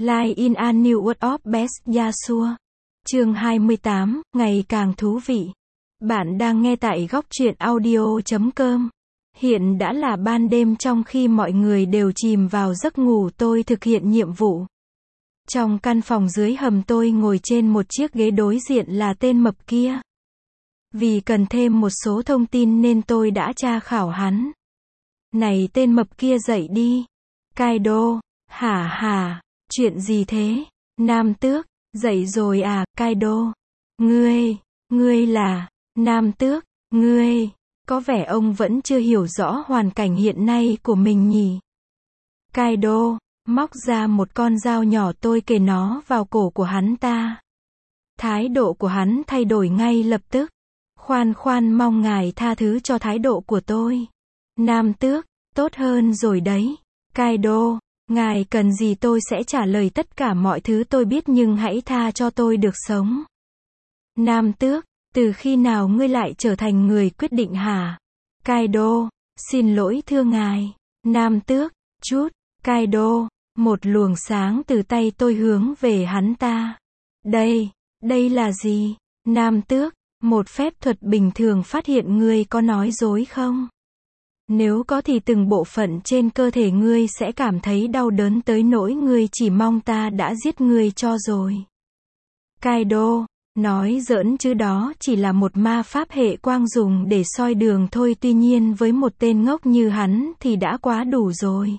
Live in a New World of Best Yasuo. Chương 28, ngày càng thú vị. Bạn đang nghe tại góc truyện audio.com. Hiện đã là ban đêm trong khi mọi người đều chìm vào giấc ngủ, tôi thực hiện nhiệm vụ. Trong căn phòng dưới hầm, tôi ngồi trên một chiếc ghế, đối diện là tên mập kia. Vì cần thêm một số thông tin nên tôi đã tra khảo hắn. Này tên mập kia, dậy đi. Kaido, hả, chuyện gì thế? Nam Tước, dậy rồi à? Kaido, ngươi là... Nam Tước, ngươi, có vẻ ông vẫn chưa hiểu rõ hoàn cảnh hiện nay của mình nhỉ? Kaido, móc ra một con dao nhỏ, tôi kề nó vào cổ của hắn ta. Thái độ của hắn thay đổi ngay lập tức. Khoan, mong ngài tha thứ cho thái độ của tôi. Nam Tước, tốt hơn rồi đấy. Kaido, ngài cần gì tôi sẽ trả lời tất cả mọi thứ tôi biết, nhưng hãy tha cho tôi được sống. Nam Tước, từ khi nào ngươi lại trở thành người quyết định hả? Kaido, xin lỗi thưa ngài. Nam Tước, chút. Kaido, một luồng sáng từ tay tôi hướng về hắn ta. Đây là gì? Nam Tước, một phép thuật bình thường. Phát hiện ngươi có nói dối không? Nếu có thì từng bộ phận trên cơ thể ngươi sẽ cảm thấy đau đớn tới nỗi ngươi chỉ mong ta đã giết ngươi cho rồi. Kaido, nói giỡn chứ, đó chỉ là một ma pháp hệ quang dùng để soi đường thôi, tuy nhiên với một tên ngốc như hắn thì đã quá đủ rồi.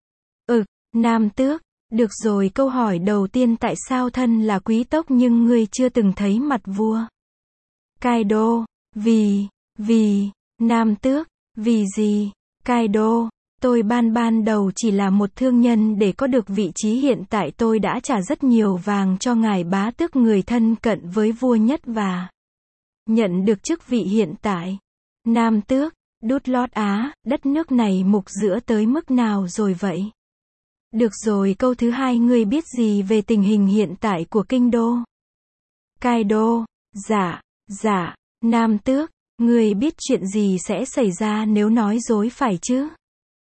Nam Tước, được rồi, câu hỏi đầu tiên, tại sao thân là quý tộc nhưng ngươi chưa từng thấy mặt vua? Kaido, vì, Nam Tước, vì gì? Kaido, tôi ban đầu chỉ là một thương nhân để có được vị trí hiện tại, tôi đã trả rất nhiều vàng cho ngài bá tước, người thân cận với vua nhất, và nhận được chức vị hiện tại. Nam Tước, đút lót á, đất nước này mục giữa tới mức nào rồi vậy? Được rồi, câu thứ hai, ngươi biết gì về tình hình hiện tại của kinh đô? Kaido, dạ, Nam Tước, ngươi biết chuyện gì sẽ xảy ra nếu nói dối phải chứ?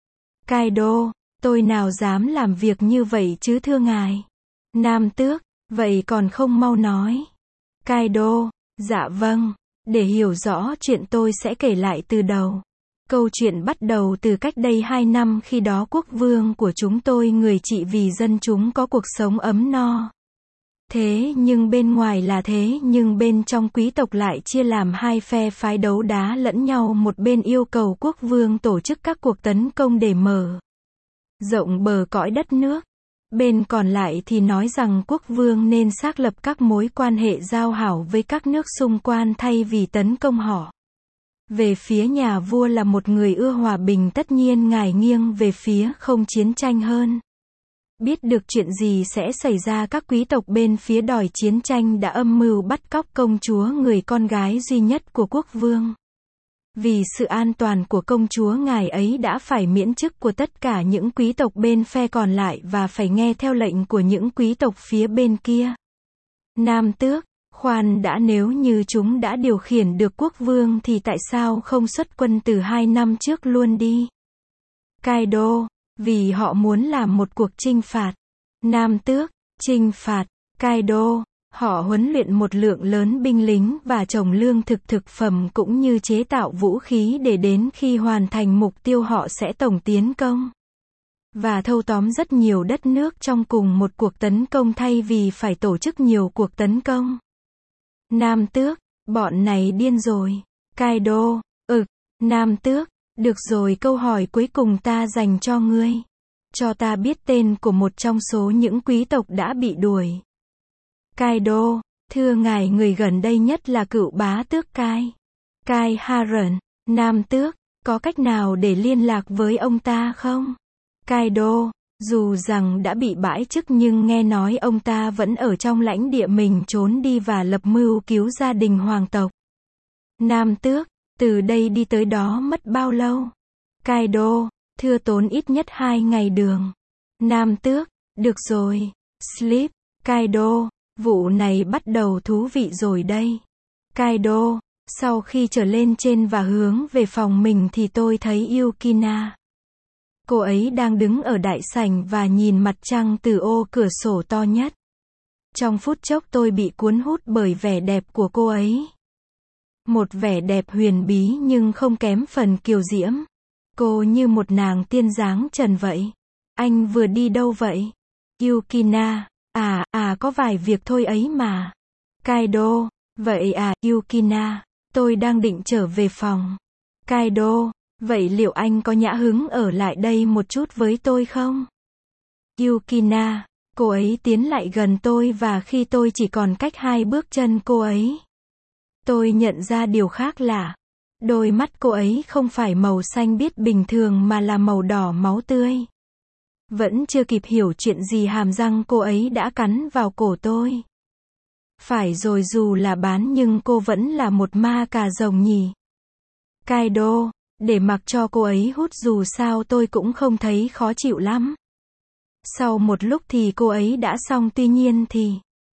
Kaido, tôi nào dám làm việc như vậy chứ thưa ngài. Nam Tước, vậy còn không mau nói. Kaido, dạ vâng, để hiểu rõ chuyện tôi sẽ kể lại từ đầu. Câu chuyện bắt đầu từ cách đây 2 năm, khi đó quốc vương của chúng tôi người trị vì dân chúng có cuộc sống ấm no. Thế nhưng bên ngoài là thế, nhưng bên trong quý tộc lại chia làm hai phe phái đấu đá lẫn nhau. Một bên yêu cầu quốc vương tổ chức các cuộc tấn công để mở rộng bờ cõi đất nước. Bên còn lại thì nói rằng quốc vương nên xác lập các mối quan hệ giao hảo với các nước xung quanh thay vì tấn công họ. Về phía nhà vua là một người ưa hòa bình, tất nhiên ngài nghiêng về phía không chiến tranh hơn. Biết được chuyện gì sẽ xảy ra, các quý tộc bên phía đòi chiến tranh đã âm mưu bắt cóc công chúa, người con gái duy nhất của quốc vương. Vì sự an toàn của công chúa, ngài ấy đã phải miễn chức của tất cả những quý tộc bên phe còn lại và phải nghe theo lệnh của những quý tộc phía bên kia. Nam Tước, khoan đã, nếu như chúng đã điều khiển được quốc vương thì tại sao không xuất quân từ 2 năm trước luôn đi? Kaido, vì họ muốn làm một cuộc chinh phạt. Nam Tước, chinh phạt? Kaido, họ huấn luyện một lượng lớn binh lính và trồng lương thực phẩm cũng như chế tạo vũ khí, để đến khi hoàn thành mục tiêu họ sẽ tổng tiến công và thâu tóm rất nhiều đất nước trong cùng một cuộc tấn công thay vì phải tổ chức nhiều cuộc tấn công. Nam Tước, bọn này điên rồi. Kaido, Nam Tước, được rồi, câu hỏi cuối cùng ta dành cho ngươi. Cho ta biết tên của một trong số những quý tộc đã bị đuổi. Kaido, thưa ngài, người gần đây nhất là cựu bá tước Kai Haran. Nam Tước, có cách nào để liên lạc với ông ta không? Kaido, dù rằng đã bị bãi chức nhưng nghe nói ông ta vẫn ở trong lãnh địa mình trốn đi và lập mưu cứu gia đình hoàng tộc. Nam Tước, từ đây đi tới đó mất bao lâu? Kaido, thưa tốn ít nhất 2 ngày đường. Nam Tước, được rồi. Sleep. Kaido, vụ này bắt đầu thú vị rồi đây. Kaido, sau khi trở lên trên và hướng về phòng mình thì tôi thấy Yukina. Cô ấy đang đứng ở đại sảnh và nhìn mặt trăng từ ô cửa sổ to nhất. Trong phút chốc tôi bị cuốn hút bởi vẻ đẹp của cô ấy. Một vẻ đẹp huyền bí nhưng không kém phần kiều diễm. Cô như một nàng tiên dáng trần vậy. Anh vừa đi đâu vậy? Yukina, có vài việc thôi ấy mà. Kaido, vậy à, Yukina, tôi đang định trở về phòng. Kaido, vậy liệu anh có nhã hứng ở lại đây một chút với tôi không? Yukina, cô ấy tiến lại gần tôi và khi tôi chỉ còn cách 2 bước chân cô ấy, tôi nhận ra điều khác lạ. Đôi mắt cô ấy không phải màu xanh biếc bình thường mà là màu đỏ máu tươi. Vẫn chưa kịp hiểu chuyện gì hàm răng cô ấy đã cắn vào cổ tôi. Phải rồi, dù là bán nhưng cô vẫn là một ma cà rồng nhỉ. Kaido, để mặc cho cô ấy hút dù sao tôi cũng không thấy khó chịu lắm. Sau một lúc thì cô ấy đã xong, tuy nhiên thì...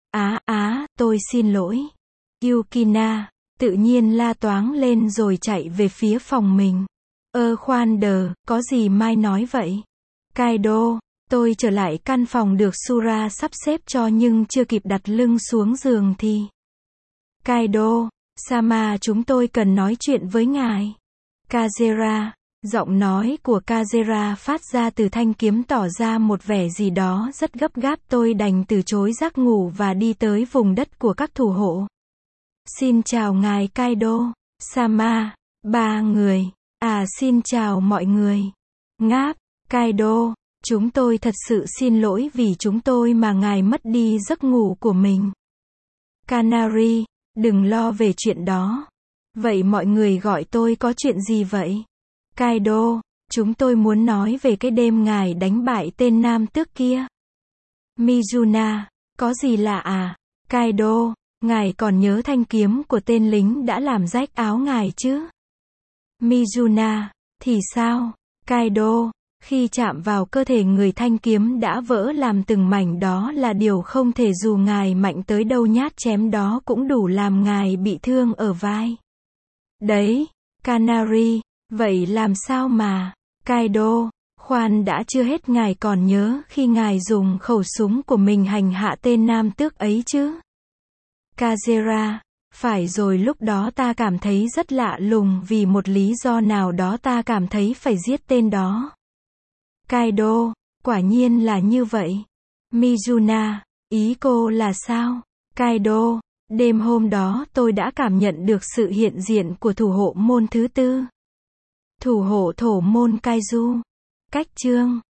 tôi xin lỗi. Yukina, tự nhiên la toáng lên rồi chạy về phía phòng mình. Khoan đờ, có gì mai nói vậy? Kaido, tôi trở lại căn phòng được Sura sắp xếp cho nhưng chưa kịp đặt lưng xuống giường thì... Kaido, Sama, chúng tôi cần nói chuyện với ngài. Kazera, giọng nói của Kazera phát ra từ thanh kiếm tỏ ra một vẻ gì đó rất gấp gáp. Tôi đành từ chối giấc ngủ và đi tới vùng đất của các thủ hộ. Xin chào ngài Kaido, Sama, 3 người. Xin chào mọi người. Ngáp, Kaido, chúng tôi thật sự xin lỗi vì chúng tôi mà ngài mất đi giấc ngủ của mình. Canary, đừng lo về chuyện đó. Vậy mọi người gọi tôi có chuyện gì vậy? Kaido, chúng tôi muốn nói về cái đêm ngài đánh bại tên nam tước kia. Mizuna, có gì lạ à? Kaido, ngài còn nhớ thanh kiếm của tên lính đã làm rách áo ngài chứ? Mizuna, thì sao? Kaido, khi chạm vào cơ thể người thanh kiếm đã vỡ làm từng mảnh, đó là điều không thể, dù ngài mạnh tới đâu nhát chém đó cũng đủ làm ngài bị thương ở vai. Đấy, Canary, vậy làm sao mà? Kaido, khoan đã, chưa hết, ngài còn nhớ khi ngài dùng khẩu súng của mình hành hạ tên nam tước ấy chứ? Kazera, phải rồi, lúc đó ta cảm thấy rất lạ lùng, vì một lý do nào đó ta cảm thấy phải giết tên đó. Kaido, quả nhiên là như vậy. Mizuna, ý cô là sao? Kaido, đêm hôm đó tôi đã cảm nhận được sự hiện diện của thủ hộ môn thứ 4. Thủ hộ thổ môn Kaiju. Cách chương